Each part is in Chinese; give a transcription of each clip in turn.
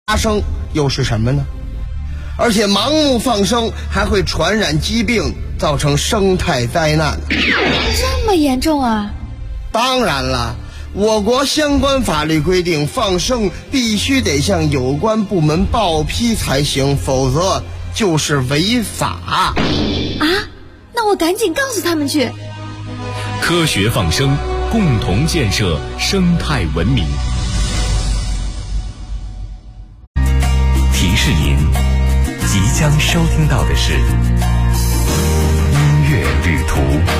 发生又是什么呢？而且盲目放生还会传染疾病，造成生态灾难。 这么严重啊？ 当然了，我国相关法律规定，放生必须得向有关部门报批才行，否则就是违法。 啊？那我赶紧告诉他们去。 科学放生，共同建设生态文明。提示您，即将收听到的是音乐旅途。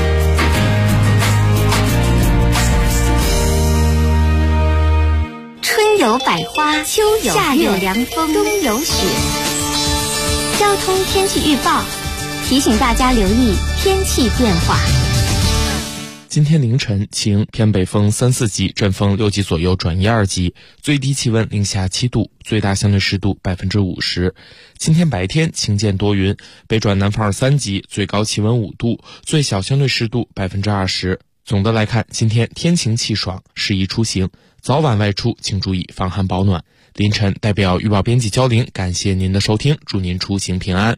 春有百花，秋有夏有凉风，冬有雪。交通天气预报提醒大家留意天气变化。 今天凌晨晴，偏北风3、4级，阵风6级左右转1、2级，最低气温零下7度，最大相对湿度50%。今天白天晴间多云，北转南风2、3级，最高气温5度，最小相对湿度20%。总的来看，今天天晴气爽，适宜出行，早晚外出请注意防寒保暖。凌晨代表预报编辑焦玲，感谢您的收听，祝您出行平安。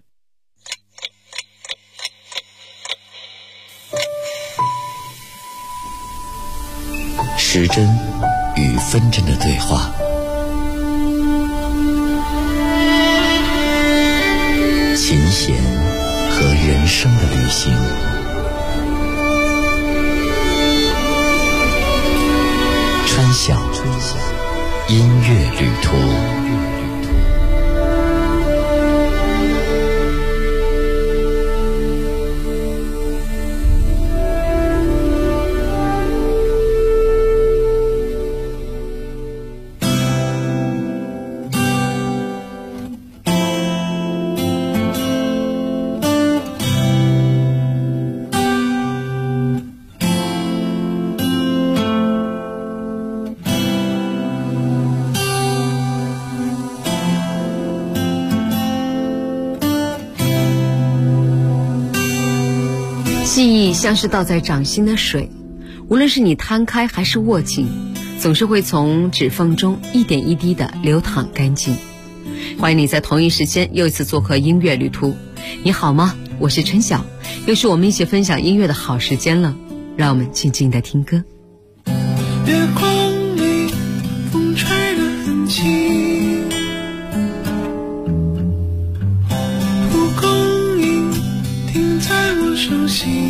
时针与分针的对话，琴弦和人生的旅行，川响音乐旅途。 记忆像是倒在掌心的水，无论是你摊开还是握紧，总是会从指缝中一点一滴地流淌干净。欢迎你在同一时间又一次做客音乐旅途。你好吗？我是陈晓，又是我们一起分享音乐的好时间了，让我们静静地听歌。 月光里风吹得很轻，蒲公英停在我手心，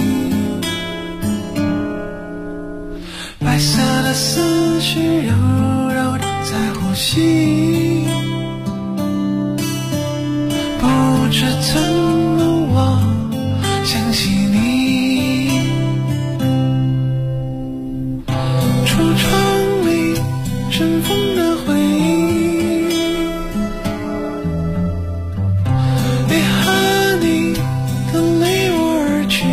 白色的思绪柔柔地在呼吸，不知怎么我想起你，橱窗里尘封的回忆，也和你都离我而去。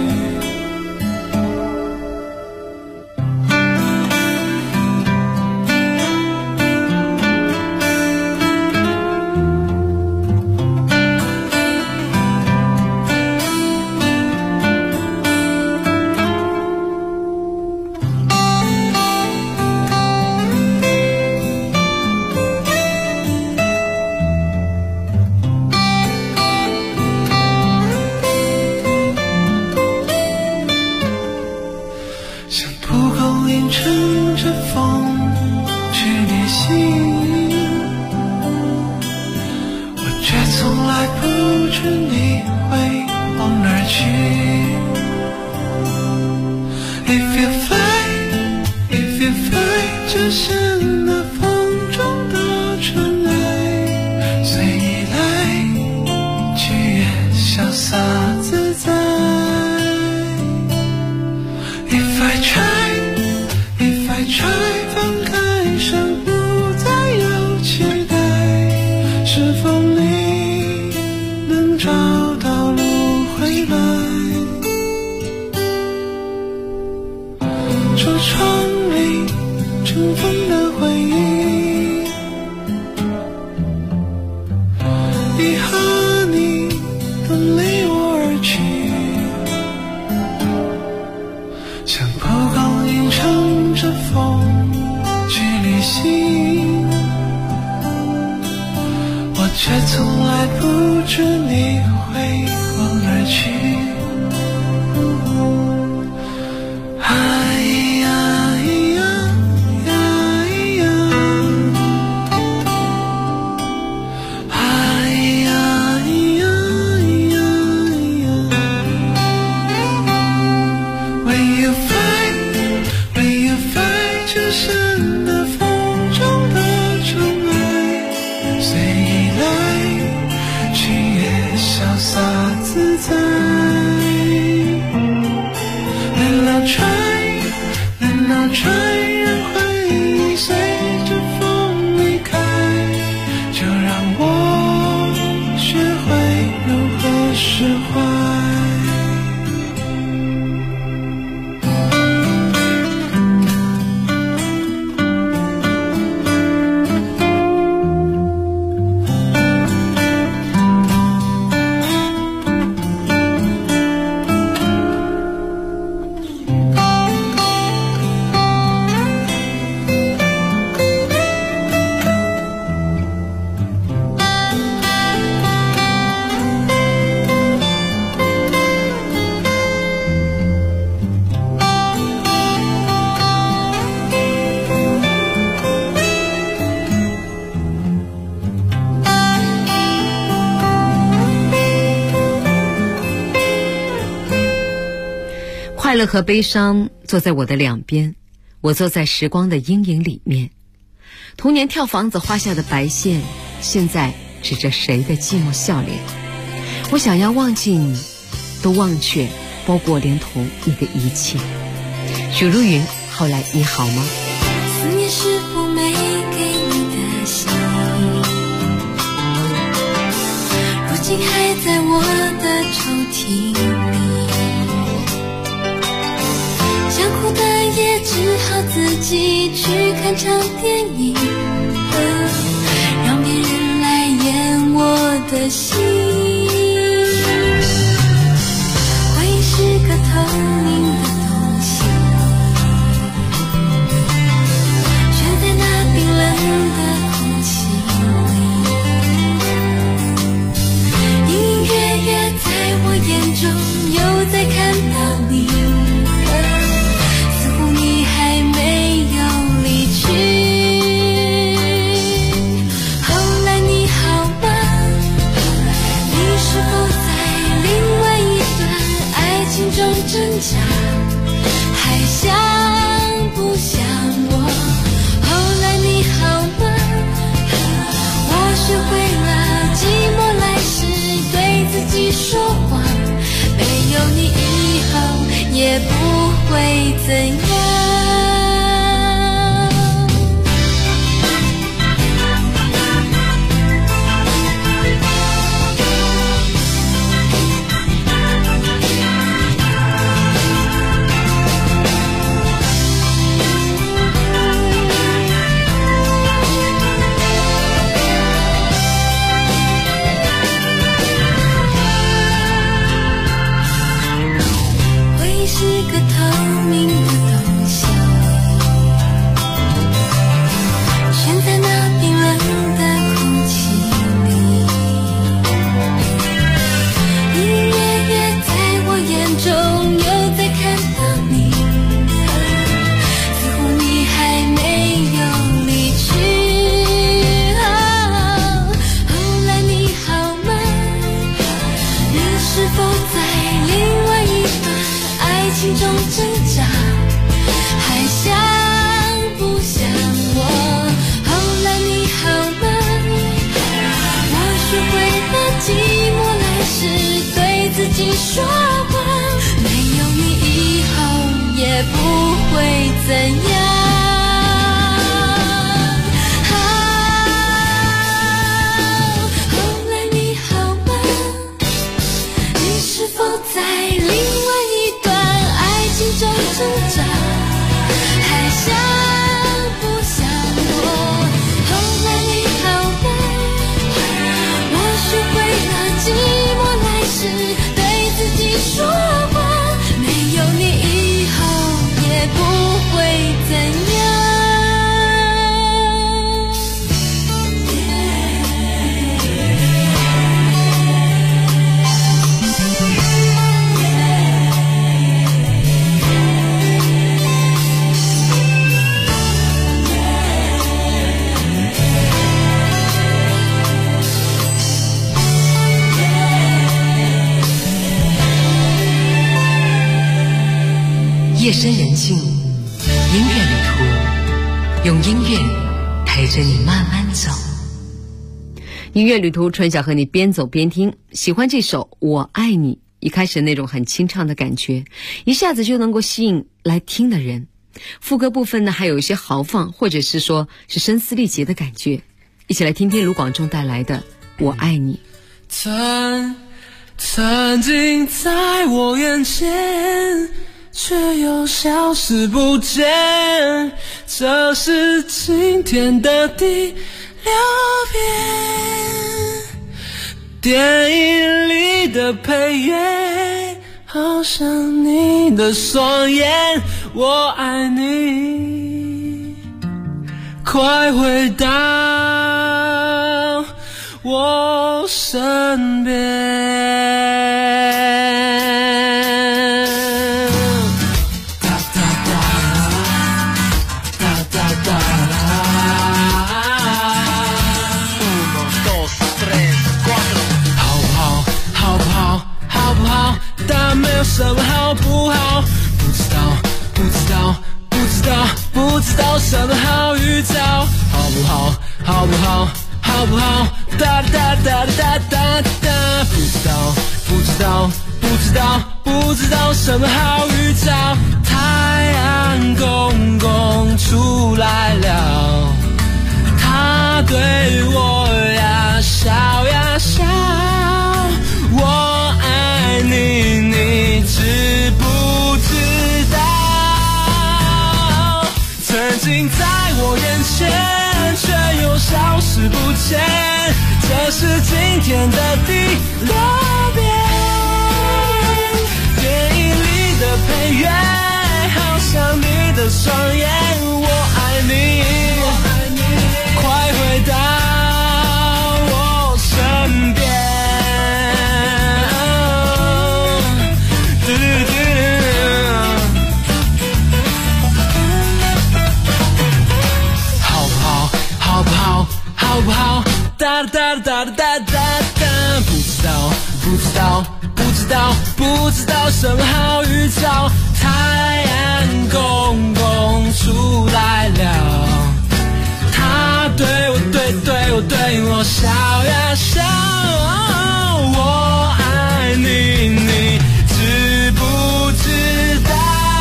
像蒲公英乘着风去旅行，我却从来不知你会往哪儿去。If you fly, if you fly， 只是那风中的尘埃，随你来去也潇洒自在。If I try， 放开手不再有期待，是否你能找到路回来？橱窗里尘封的却从来不知你会往哪去。 快乐和悲伤坐在我的两边，我坐在时光的阴影里面。童年跳房子画下的白线，现在指着谁的寂寞笑脸。我想要忘记你，都忘却，包括连同你的一切。许茹芸，后来你好吗？ 思念是否没给你的信，如今还在我的抽屉里，想哭的也只好自己去看场电影，让别人来演我的戏。回忆是个透明的东西，悬在那冰冷的空气里，隐隐约约在我眼中又在看到你，似乎你还没有离去。后来你好吗？你是否在另外一段爱情中挣扎，还想不想我？后来你好吗？我学会了寂寞来时对自己说谎，没有你以后也不会怎样。回忆是个透明的东西，悬在那冰冷的空气里，隐隐约约在我眼中又在看到你，似乎你还没有离去。后来你好吗？你是否在另外一段爱情中挣扎，还想不想我？后来你好吗？我学会了寂寞来时对自己说谎，没有你以后也不会怎样。后来你好吗？你是否在另外一段爱情中挣扎，还想不想我？后来你好吗？我学会了寂寞来时对自己说谎，没有你以后也不会怎样。 深人静，音乐旅途，用音乐陪着你慢慢走。音乐旅途，春晓和你边走边听。喜欢这首《我爱你》，一开始那种很清唱的感觉，一下子就能够吸引来听的人。副歌部分呢，还有一些豪放，或者是说是声嘶力竭的感觉。一起来听听卢广仲带来的《我爱你》。 曾经在我眼前，却又消失不见，这是今天的第6遍。电影里的配乐，好像你的双眼，我爱你，快回到我身边。但没有什么好不好，不知道什么好预兆，好不好，哒哒哒哒哒哒，不知道什么好预兆。太阳公公出来了，他对我呀笑呀笑，我爱你，你知不知道？曾经在我眼前，却又消失不见，这是今天的第6遍。电影里的配乐，好像你的双眼，我爱你，快回到我身边。好不好？哒哒哒哒哒哒哒，不知道什么好预兆。太阳公公出来了，他对我笑呀笑，我爱你，你知不知道？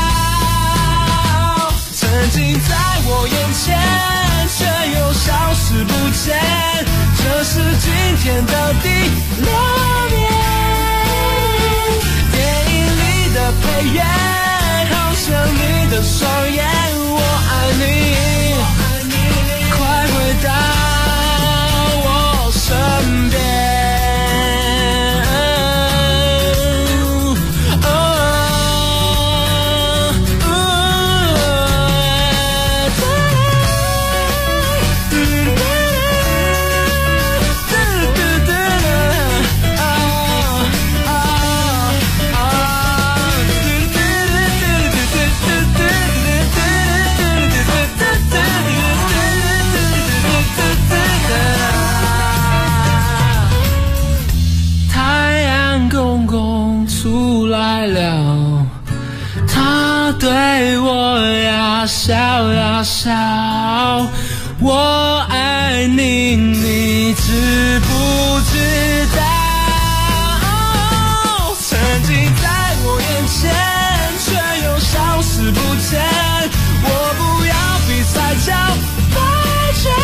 曾经在我眼前，却又消失不见，这是今天的第6遍。电影里的配乐，好像你的双眼，我爱你，快回到我身边。对我呀笑呀笑，我爱你，你知不知道？曾经在我眼前，却又消失不见，我不要比赛叫白卷。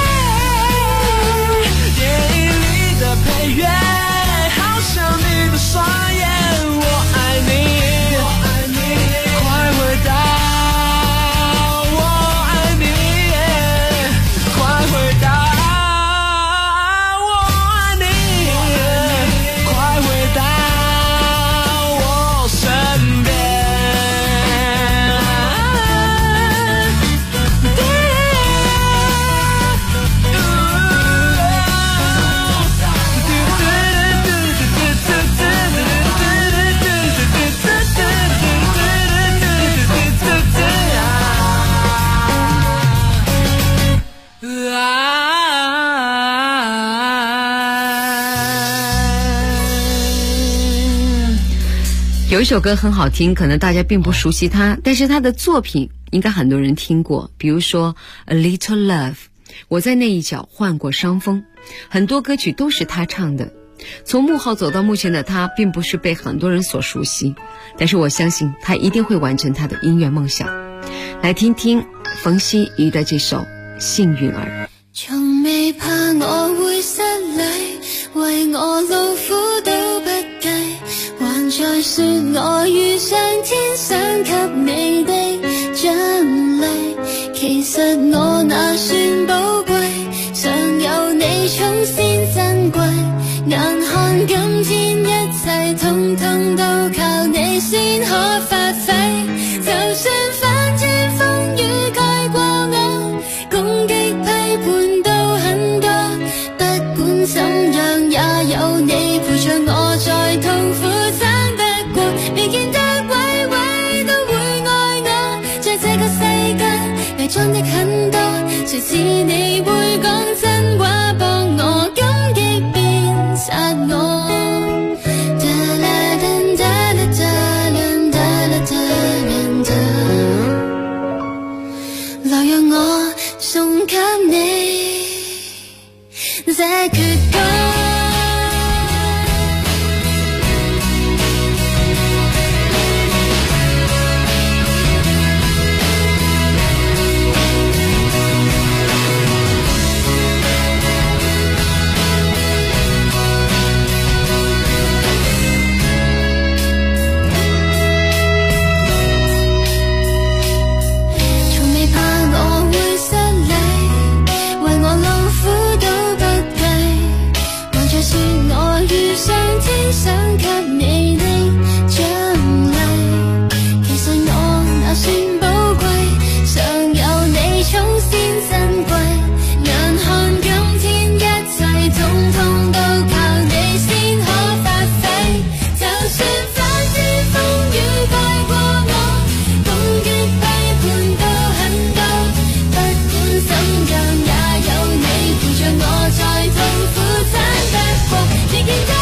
电影里的配乐，好像你的双眼，我爱你， 有一首歌很好听，可能大家并不熟悉它，但是它的作品应该很多人听过，比如说 A Little Love， 我在那一角患过伤风，很多歌曲都是他唱的。从幕后走到幕前的他并不是被很多人所熟悉，但是我相信他一定会完成他的音乐梦想。来听听冯曦妤的这首幸运儿。 從未怕我會失禮，為我勞苦都不計，還在說我遇上天想給你的獎勵。其實我那算寶貴，常有你寵先珍貴，眼看今天一切通通都靠你先可發揮，就算反天風雨蓋過我，攻擊批判都很多，不管怎樣也有你陪着我，在痛苦爭得過，未見得位位都會愛我，在這個世界偽裝的很多，誰知你會講真話幫我感激鞭殺我。來讓我送給你這闕歌。想給你的獎勵，其實我那算寶貴，常有你寵先珍貴，眼看今天一切統統都靠你先可發揮，就算反天風雨蓋過我，攻擊批判都很多，不管怎樣也有你陪着我，在痛苦爭得過，未見得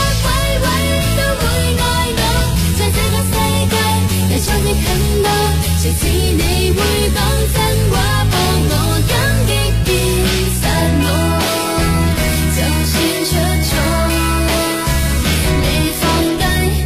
裝的很多，誰知你會講真話幫我感激鞭殺我，就算出錯你放低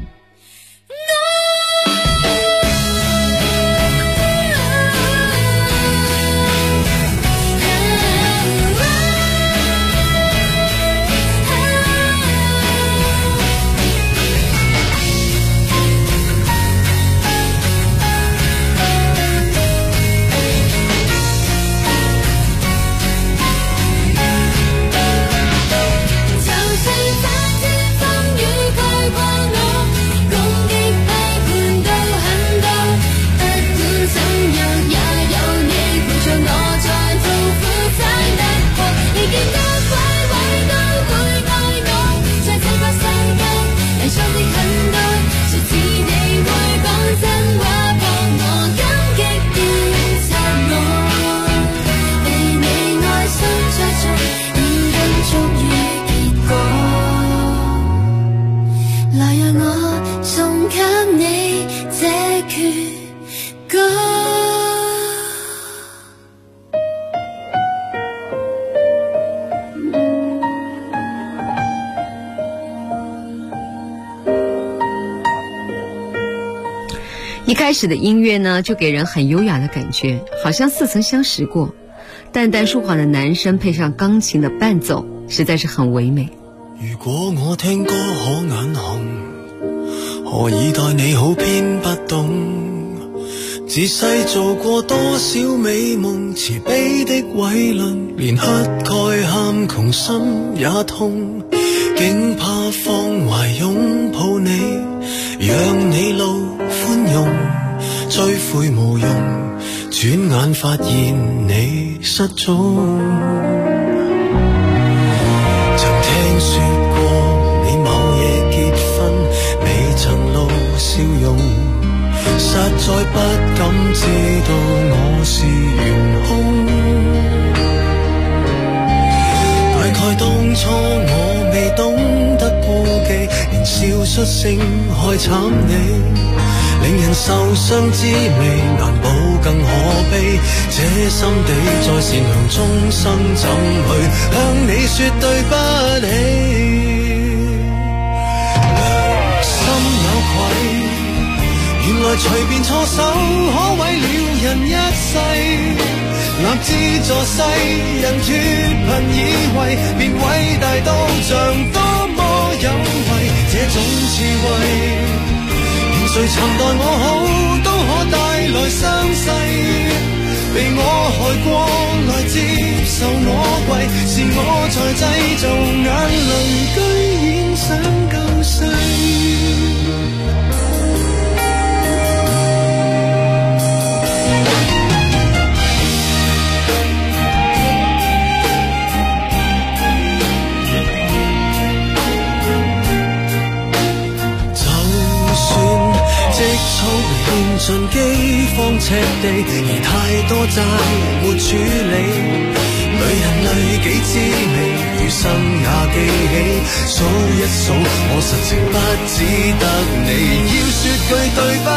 一开始的音乐呢，就给人很优雅的感觉，好像似曾相识過。淡淡舒緩的男聲配上鋼琴的伴奏，實在是很唯美。 如果我聽歌可眼紅，何以待你好偏不懂？自細做過多少美夢，慈悲的偉論，連乞丐喊窮心也痛，竟怕放懷擁抱你，讓你路寬容，追悔無用，轉眼發現你失蹤。曾聽說過你某夜結婚，未曾露笑容，實在不敢知道我是元兇。大概當初我未懂得顧忌，年少術性害慘你，令人受傷滋味，難保更可悲。這心地在善良中生，怎去向你說對不起？良心有愧，原來隨便錯手可毀了人一世。立志助世人脫貧以為，便偉大到像多麼有為。這種智慧，連誰曾待我好，都可帶來傷勢。被我害過來接受我跪，是我在製造眼淚，居然想救世。獻盡饑荒赤地，而太多債沒處理。女人累己滋味，餘生也記起。數一數，我實情不只得你，要說句對不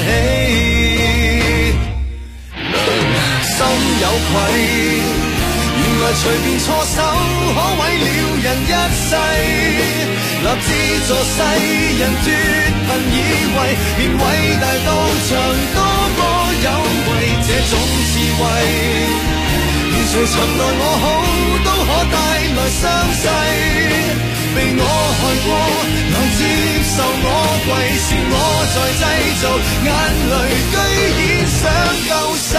起。良心有愧，原來隨便錯手可毀了人一世。立志助世人脫貧以為，便偉大到像多麼有為。這種智慧，連誰曾待我好，都可帶來傷勢。被我害過來接受我跪，是我在製造眼淚，居然想救世。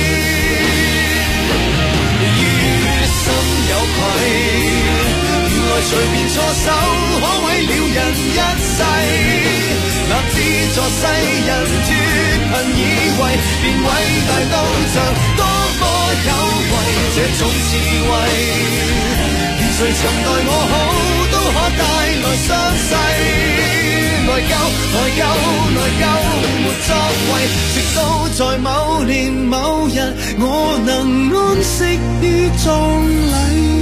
於心有愧，原來隨便錯手可毀了人一世。立志助世人脫貧以為，便偉大到像多麼有為。這種智慧，連誰曾待我好，都可帶來傷勢。內疚內疚內疚沒作為，直到在某年某日，我能安息於葬禮。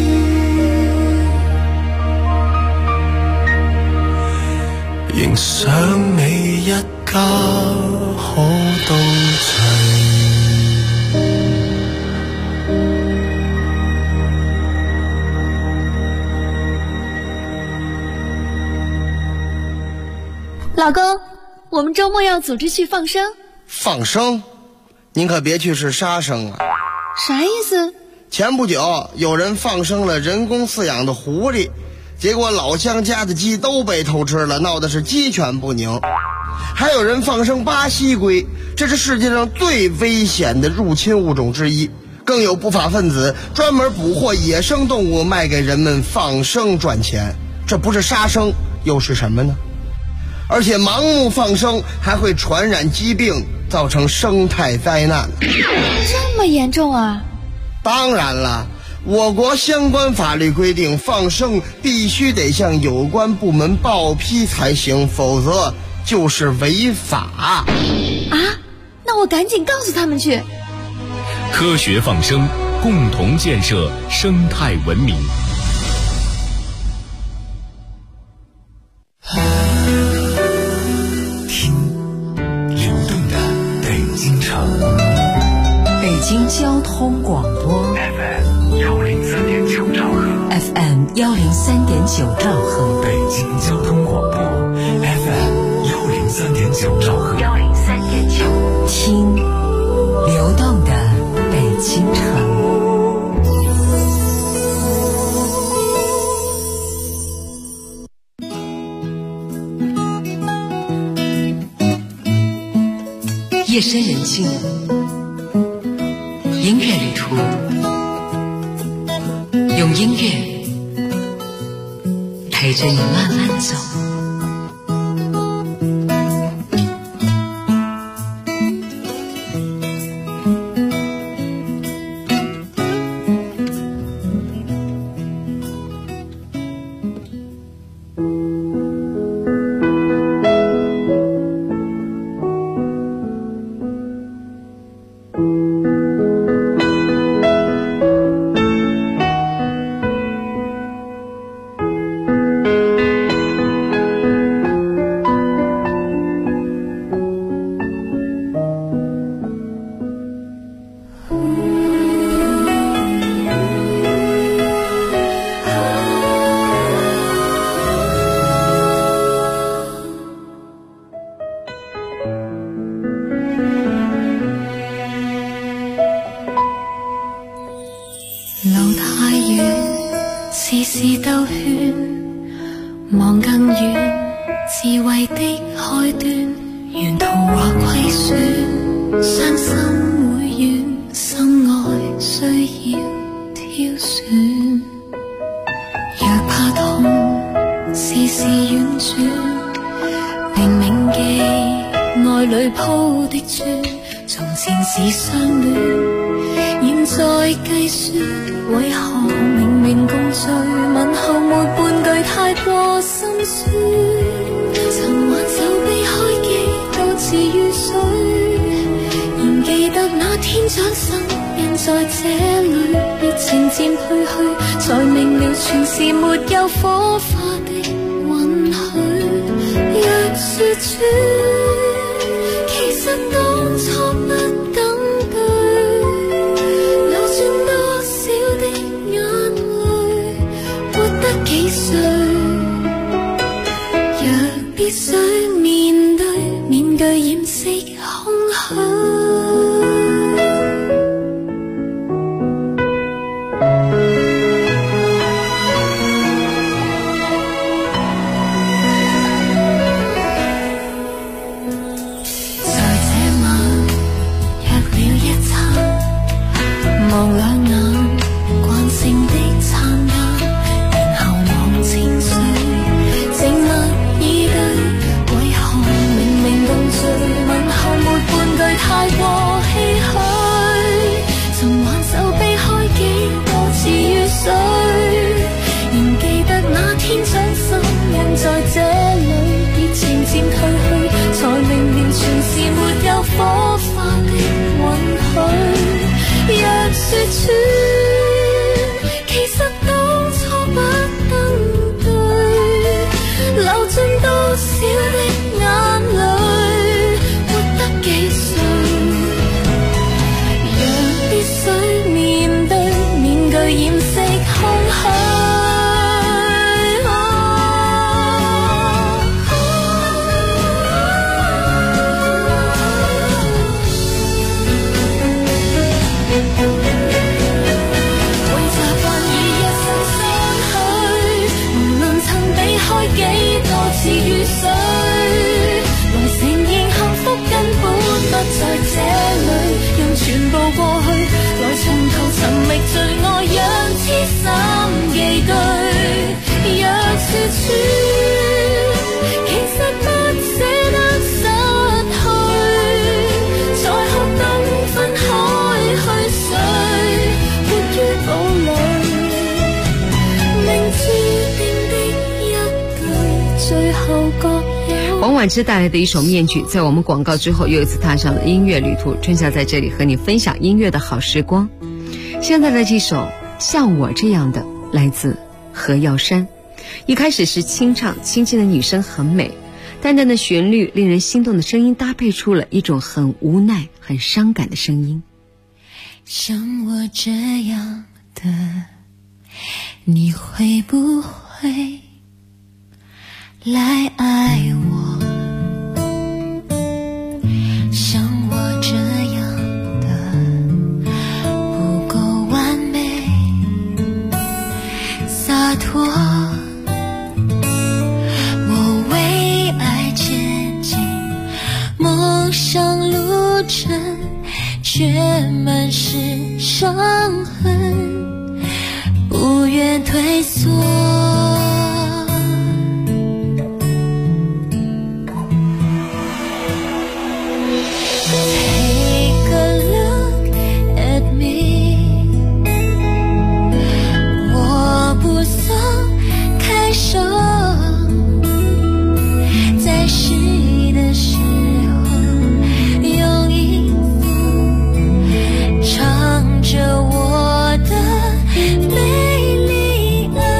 仍想你一家可到齊。 老公，我们周末要组织去放生。 放生？您可别去是杀生啊！ 啥意思？ 前不久有人放生了人工饲养的狐狸，结果老乡家的鸡都被偷吃了，闹得是鸡犬不宁。还有人放生巴西龟，这是世界上最危险的入侵物种之一。更有不法分子专门捕获野生动物卖给人们放生赚钱，这不是杀生又是什么呢？而且盲目放生还会传染疾病，造成生态灾难。 这么严重啊？ 当然了，我国相关法律规定，放生必须得向有关部门报批才行，否则就是违法。 啊？那我赶紧告诉他们去。 科学放生，共同建设生态文明。 北京交通广播 FM 103.9兆赫 FM 103.9兆赫， 北京交通广播 FM 103.9兆赫 103.9，听流动的北京城。夜深人静，音乐旅途，用音乐陪着你慢慢走。 望更遠，智慧的開端，沿途或虧損，傷心會遠，心愛需要挑選。若怕痛，事事婉轉，並銘記愛裏鋪的磚，從前是相戀，現在計算，為何明明共聚，問候沒半句太過心酸。曾挽手避開幾多次雨水，仍記得那天掌心印在這裏，熱情漸退去，才明了全是沒有火花的允許。若說穿，其實當初不等對，流盡多少的眼淚，活得幾歲？若必須面對，面具掩飾空虛。望兩眼，慣性的燦爛，然後望情緒，靜默以對，為何明明共聚，問候沒半句太過唏噓。曾挽手避開幾多次雨水，仍記得那天掌心印在這裏，熱情漸退去，才明了全是沒有火花的允許。若說穿，其實當初不登對，流盡多少的眼淚，活得幾歲？若必須面對，面具掩飾空虛。是雨水，來承認幸福根本不在這裏，讓全部過去，來從頭尋覓最愛，讓痴心寄居。若說穿，其實不捨得失去，才學懂分開去睡，活於堡壘，明注定的一句，最後各有。 王菀之帶來的一首《面具》，在我們廣告之後又一次踏上了音樂旅途。春夏在這裡和你分享音樂的好時光。現在的這首像我這樣的，來自何耀珊。一開始是清唱，清靜的女聲很美，淡淡的旋律，令人心動的聲音，搭配出了一種很無奈、很傷感的聲音。 像我這樣的，你會不會來愛我？像我這樣的不夠完美灑脫，我為愛前進，夢想路程卻滿是傷痕，不願退縮。 着我的美丽。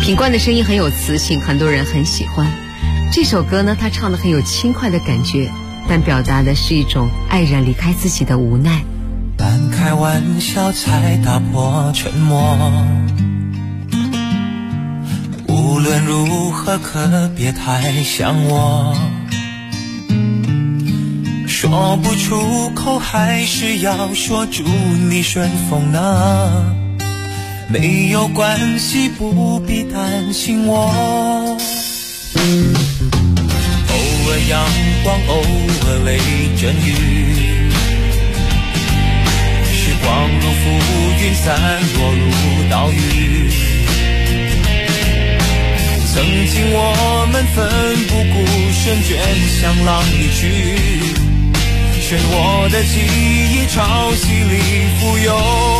品冠的声音很有磁性，很多人很喜欢。这首歌呢，他唱得很有轻快的感觉，但表达的是一种爱人离开自己的无奈。 半开玩笑才打破沉默，无论如何可别太想我，说不出口还是要说祝你顺风呢，没有关系，不必担心我。偶尔阳光，偶尔雷阵雨，时光如浮云散落如岛屿。曾经我们奋不顾身，卷向浪里去，漩涡的记忆潮汐里浮游。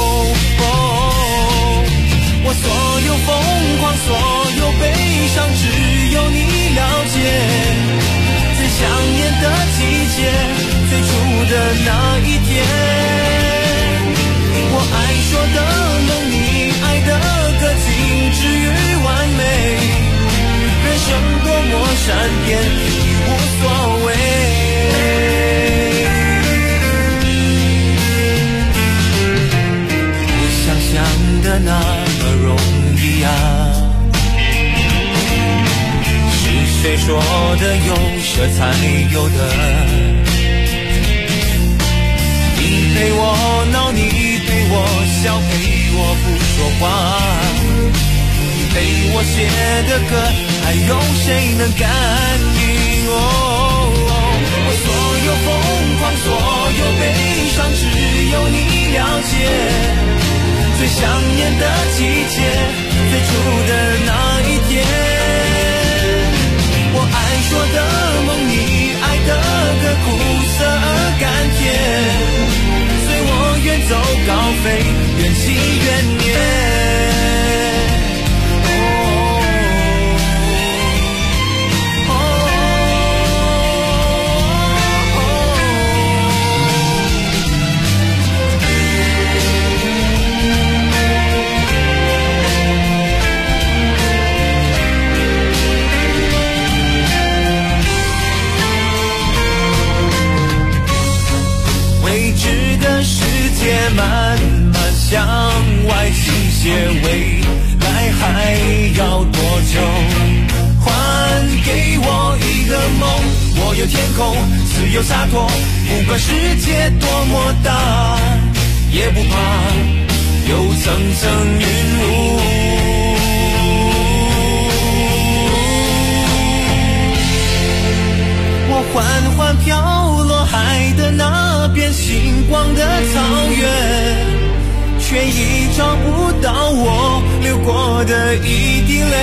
我所有疯狂，所有悲伤，只有你了解。最想念的季节，最初的那一天，我爱说的梦，你爱的歌，精致与完美。人生多么善变，已无所谓。不想象的那么容易啊，是谁说的有舍才有的？你陪我闹，你陪我笑，陪我不说话，你陪我写的歌，还有谁能感应？我所有疯狂，所有悲伤，只有你了解。最想念的季节，最初的那一天，我爱说的梦，你爱的歌，苦涩而甘甜，随我远走高飞，缘起缘灭。慢慢向外倾斜，未来还要多久？还给我一个梦，我有天空，自由洒脱，不管世界多么大，也不怕有层层云雾。我缓缓飘落海的那边，星光的草原，却已找不到我流过的一滴泪。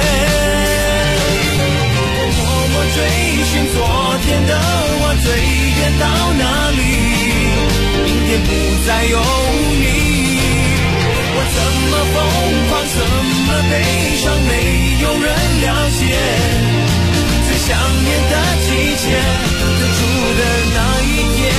我默默追寻昨天的我，最远到哪里？明天不再有你。我怎么疯狂，怎么悲伤，没有人了解。最想念的季节，最初的那一天，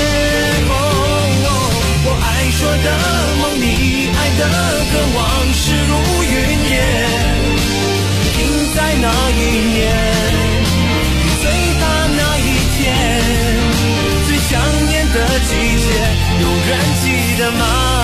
我爱说的梦，你爱的歌，往事如云烟，停在那一年，最大那一天。最想念的季节，有人记得吗？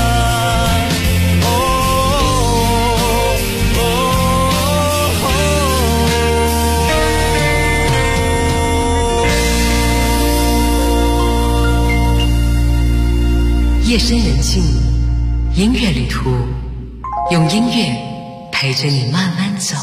夜深人静，音乐旅途，用音乐陪着你慢慢走。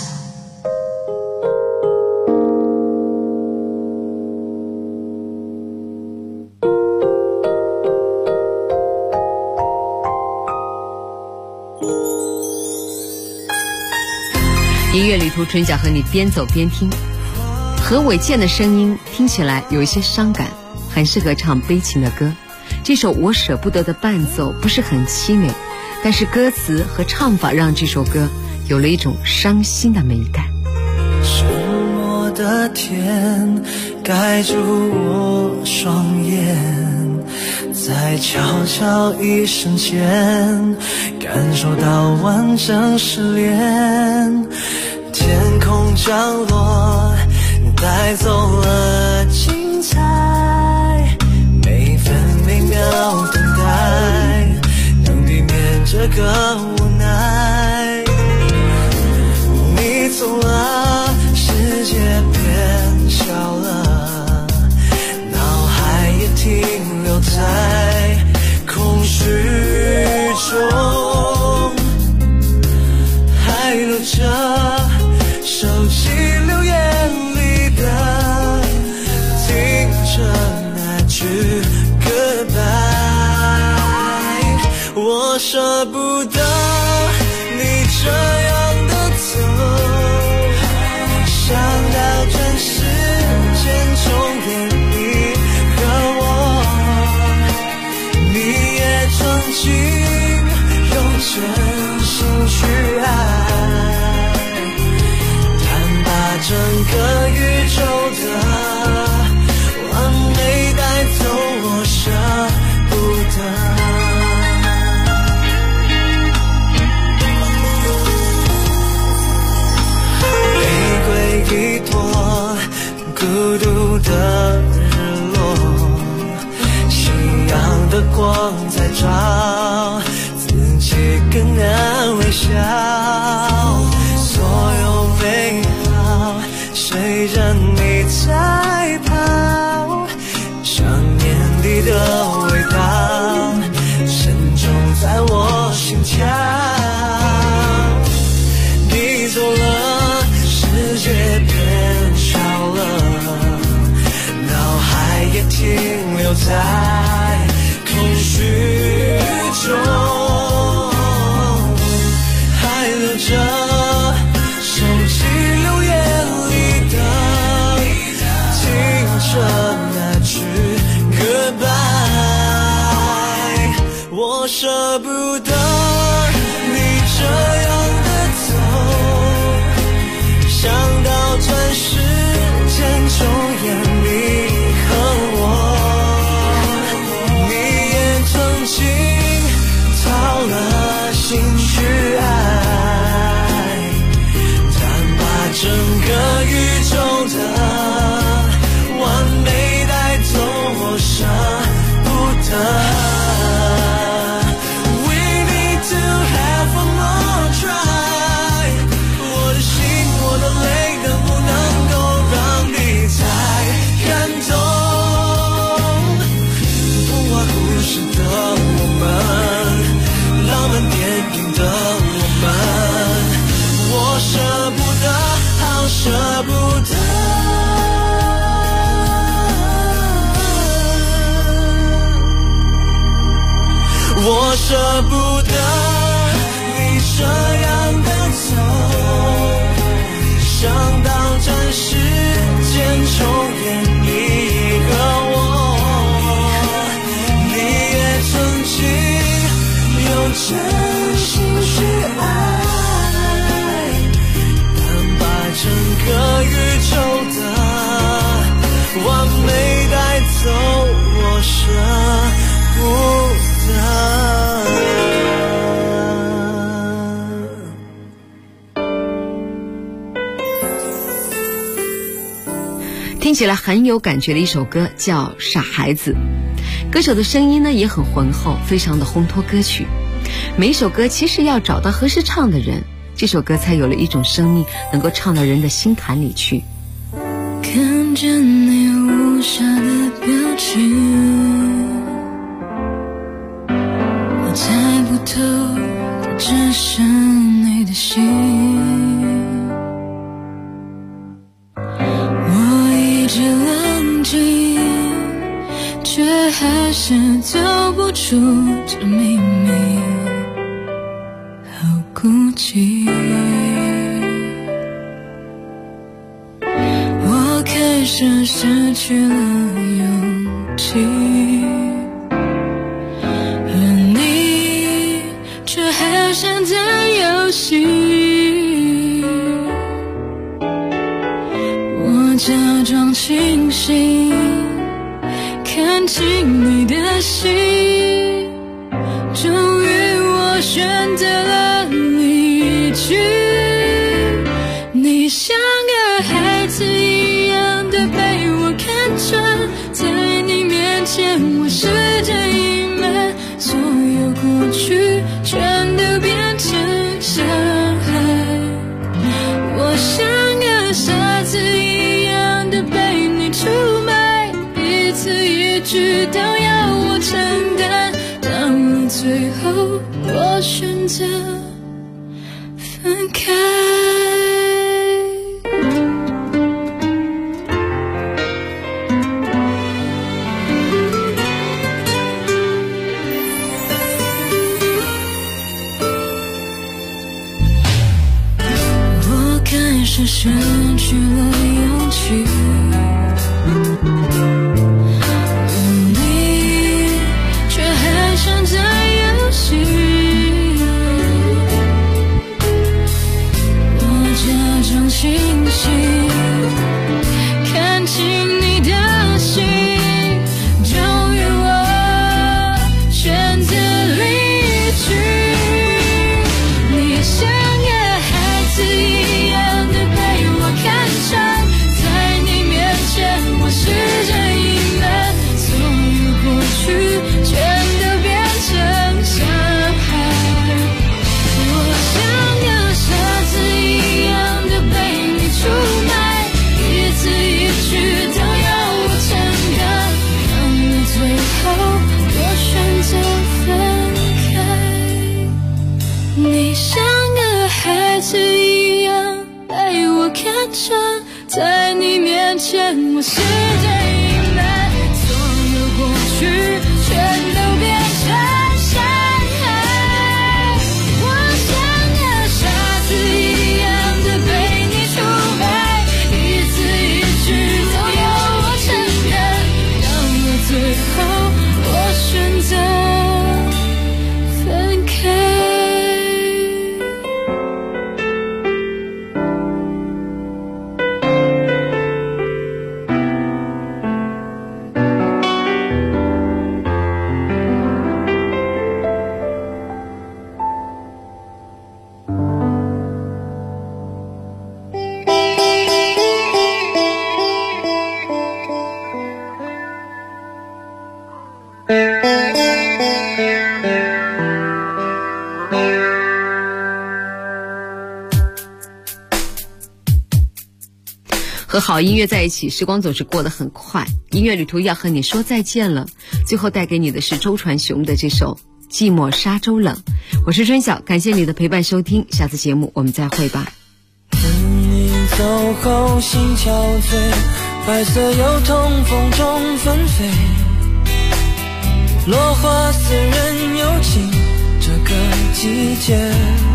音乐旅途，春晓和你边走边听。何伟健的声音听起来有一些伤感，很适合唱悲情的歌。这首我舍不得的伴奏不是很凄美，但是歌词和唱法让这首歌有了一种伤心的美感。 沉默的天盖住我双眼，在悄悄一瞬间感受到完整失恋。 降落，带走了精彩，每分每秒等待，能避免这个无奈。你走了，世界变小了，脑海也停留在空虚中，还留着手机留言里的听着那句 goodbye。 我舍不得你这样的走，想到转世间重演你和我，你也曾经用真心去爱，但把整个宇宙的完美带走，我舍不得。一朵孤独的日落，夕阳的光在照，自己更难微笑，所有美好随着你在跑，像年底的味道沉重在我心跳。你走了，世界变小了，脑海也停留在空虚中，还留着手机留言里的听着那句 goodbye。 我舍不得你这样的走，想到转世间重演你和我，你也曾经掏了心去爱，但把整个宇宙的完美带走，我舍不得。舍不得，我舍不得你这样的走，想到转世间重演你和我，你也曾经用真心去爱，整个宇宙的完美带走，我舍不得。听起来很有感觉的一首歌叫《傻孩子》，歌手的声音呢也很浑厚，非常的烘托歌曲。每一首歌其实要找到合适唱的人，这首歌才有了一种生命，能够唱到人的心坎里去。 看着你无傻的表情，我猜不透它只是你的心，我一直冷静，却还是走不出这秘密，好孤寂。我开始失去了勇气，而你却还想在游戏。我假装清醒，看清你的心，终于我选择了离去。你想要子一样的被我看穿，在你面前我试着隐瞒，所有过去全都变成伤害。我像个傻子一样的被你出卖，一字一句都要我承担，到了最后我选择分开。我开始失去了勇气，你却还想在游戏。我假装清醒，看清你的心，终于我选择离去。你像个孩子一样的被我看穿，在你面前我试着隐瞒，所有过去全都变成伤害。我像个傻子一样的被你出卖，一字一句都要我承担，到了最后我选择分开。你像个孩子一样被我看穿，在你面前我试着隐瞒，所有过去全都变成伤害。我像个傻子一样的被你出卖，一字一句都要我承担，到了最后我选择分开。 和好音乐在一起，时光总是过得很快。音乐旅途要和你说再见了，最后带给你的是周传雄的这首《寂寞沙洲冷》。我是春晓，感谢你的陪伴收听，下次节目我们再会吧。 等你走后心憔悴，白色油桐风中纷飞，落花似人有情，这个季节。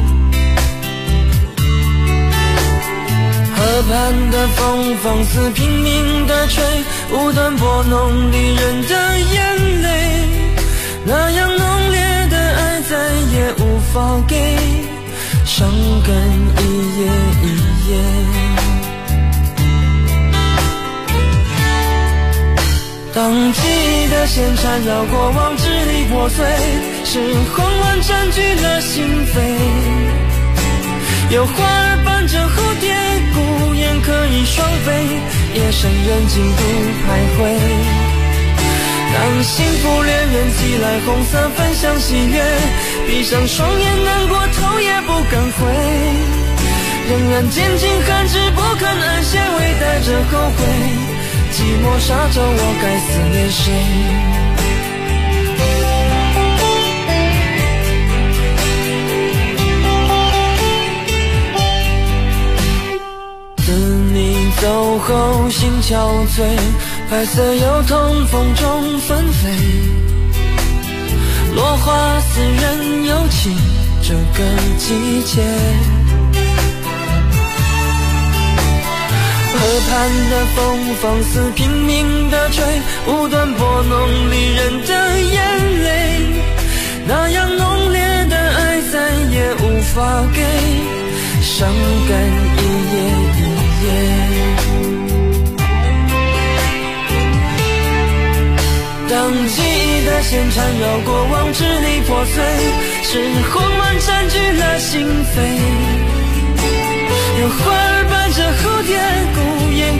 河畔的风放肆拼命地吹，无端拨弄离人的眼泪，那样浓烈的爱再也无法给，伤感一夜一夜。当记忆的线缠绕过往，支离破碎，是慌乱占据了心扉，有花儿伴着蝴蝶，孤雁可以双飞，夜深人静不徘徊。当幸福恋人寄来红色分享喜悦，闭上双眼难过头也不敢回，仍然坚尽寒枝不肯安歇，微带着后悔，寂寞沙洲我该思念谁？走后心憔悴，白色油桐风中纷飞，落花似人有情，这个季节。河畔的风放肆拼命地吹，无端拨弄离人的眼泪，那样浓烈的爱再也无法给，伤感一夜一夜。当记忆的线缠绕过往，支离破碎，是慌乱占据了心扉，有花儿伴着蝴蝶，孤雁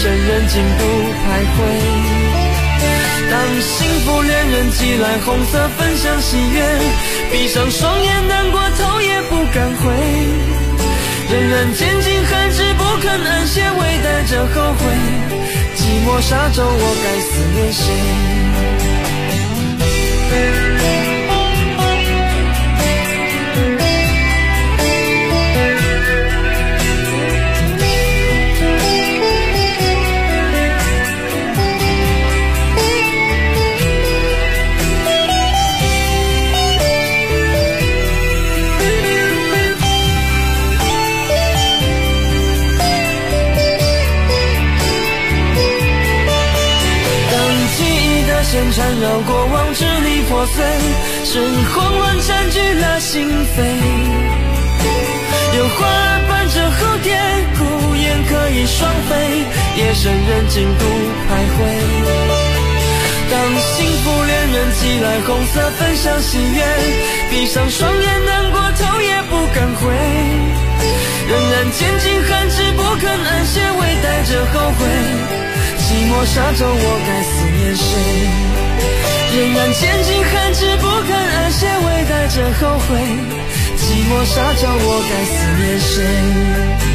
生人静独徘徊。当幸福恋人寄来红色分享喜悦，闭上双眼难过头也不敢回，仍然坚尽寒枝不肯安歇，微带着后悔，寂寞沙洲我该思念谁？线缠绕过往，支离破碎，是慌乱占据了心扉。有花儿伴着蝴蝶，孤雁可以双飞，夜深人静独徘徊。当幸福恋人寄来红色分享喜悦，闭上双眼难过头也不敢回，仍然坚尽寒枝不肯安歇，微带着后悔，寂寞沙洲我该思念谁？仍然坚尽寒枝不肯安歇，微带着后悔，寂寞沙洲我该思念谁？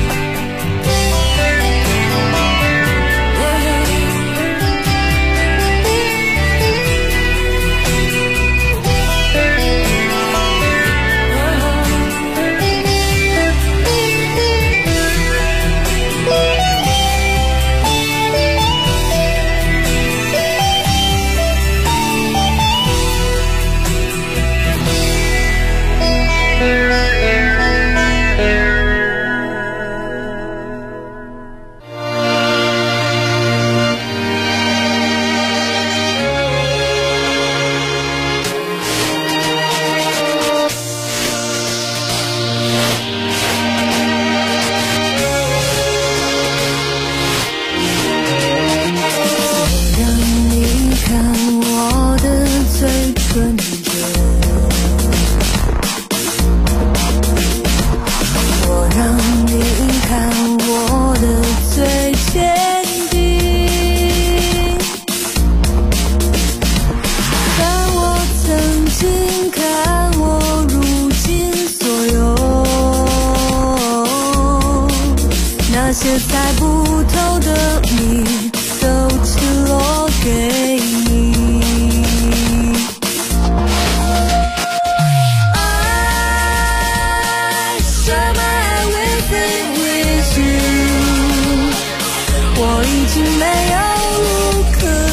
那些猜不透的谜，都赤裸给你。I share my everything with you， 我已经没有路可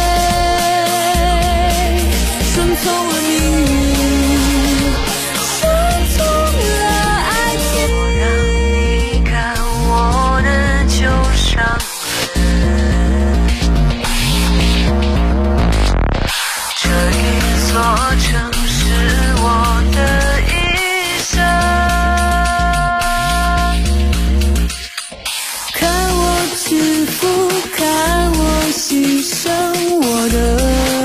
退，顺从了命运，顺从了爱情。我让你看我的旧伤痕，这一座城市我的一生。看我屈服，看我牺牲我的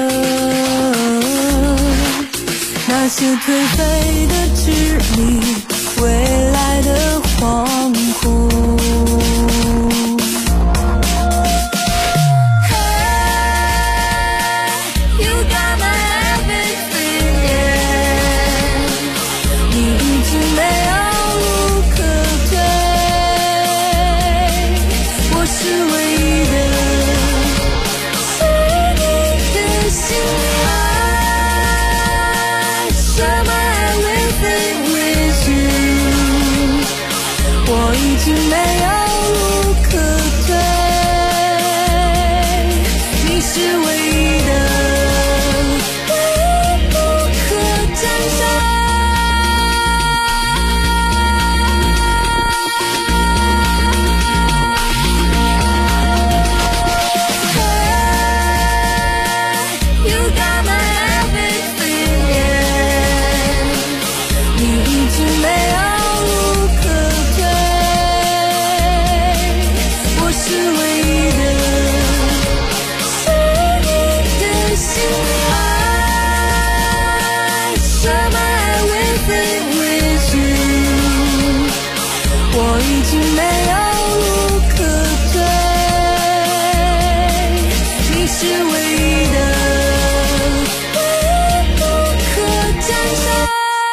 那些颓废的执迷，未来的惶恐。我已经没有路可退，你是唯一的，唯一不可战胜。You got my everything， 你已经没有。我已经没有路可退， 是唯一的，唯一不可战胜。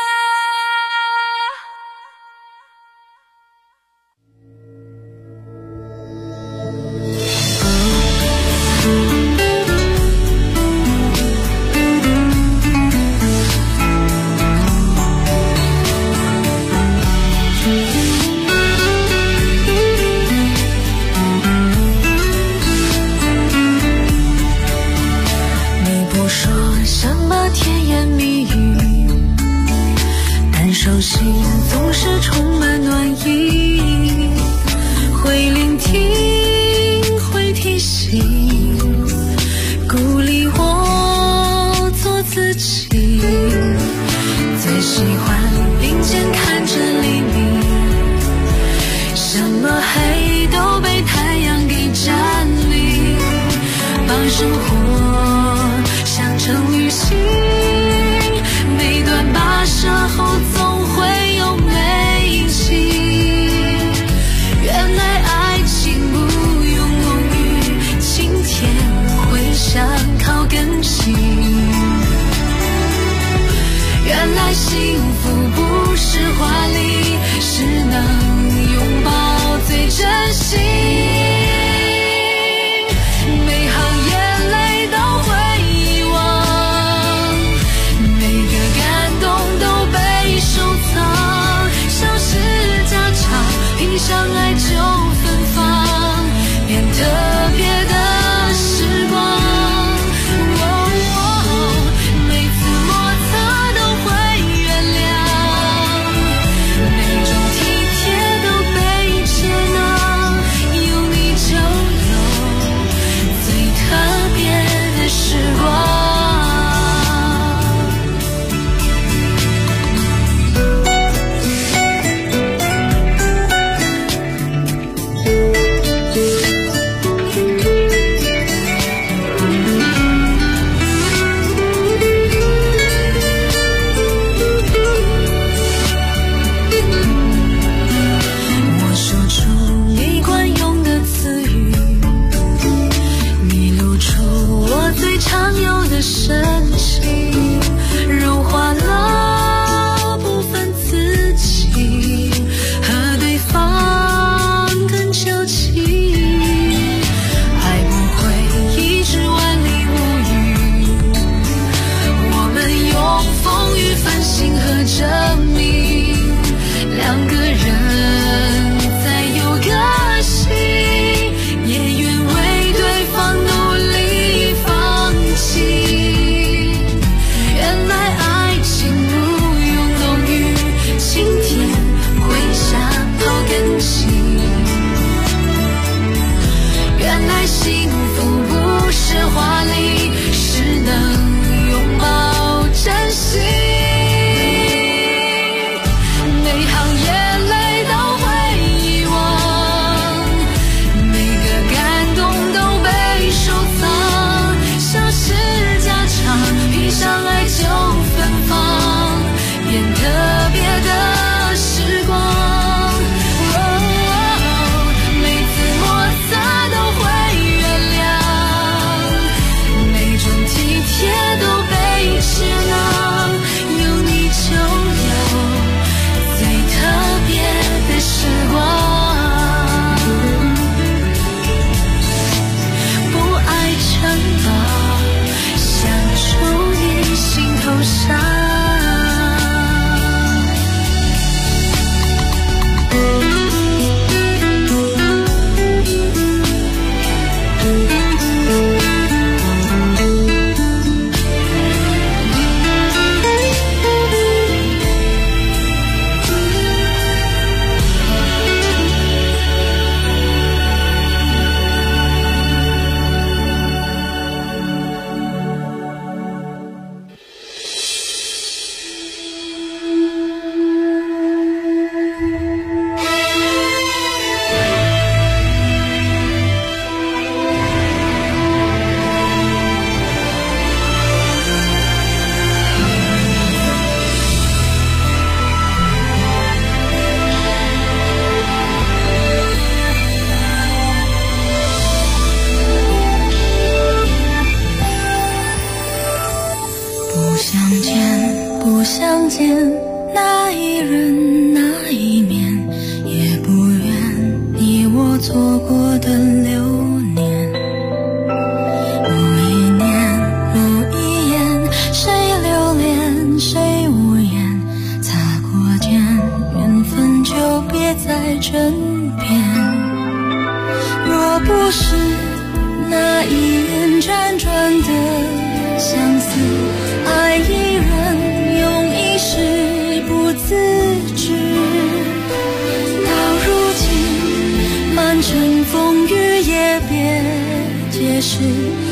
手心总是充满暖意，会聆听，会提醒，鼓励我做自己。最喜欢并肩看着黎明，什么黑都被太阳给占领，把生活想成旅行，每段跋涉后总会有美景。原来爱情不用风雨，晴天会想靠更近。原来幸福不是华丽，是能拥抱最真心。每行眼泪都会遗忘，每个感动都被收藏，小事家常，一相爱就芬芳，变特别的时光。每次摩擦都会原谅，每种体贴都被接纳，有你就有最特别的时光。 错过的流年。某一年某一眼，谁留恋谁无言，擦过肩，缘分就别在身边。若不是那一眼辗转的相思，爱一人用一世不自知。到如今满城风雨也别解释，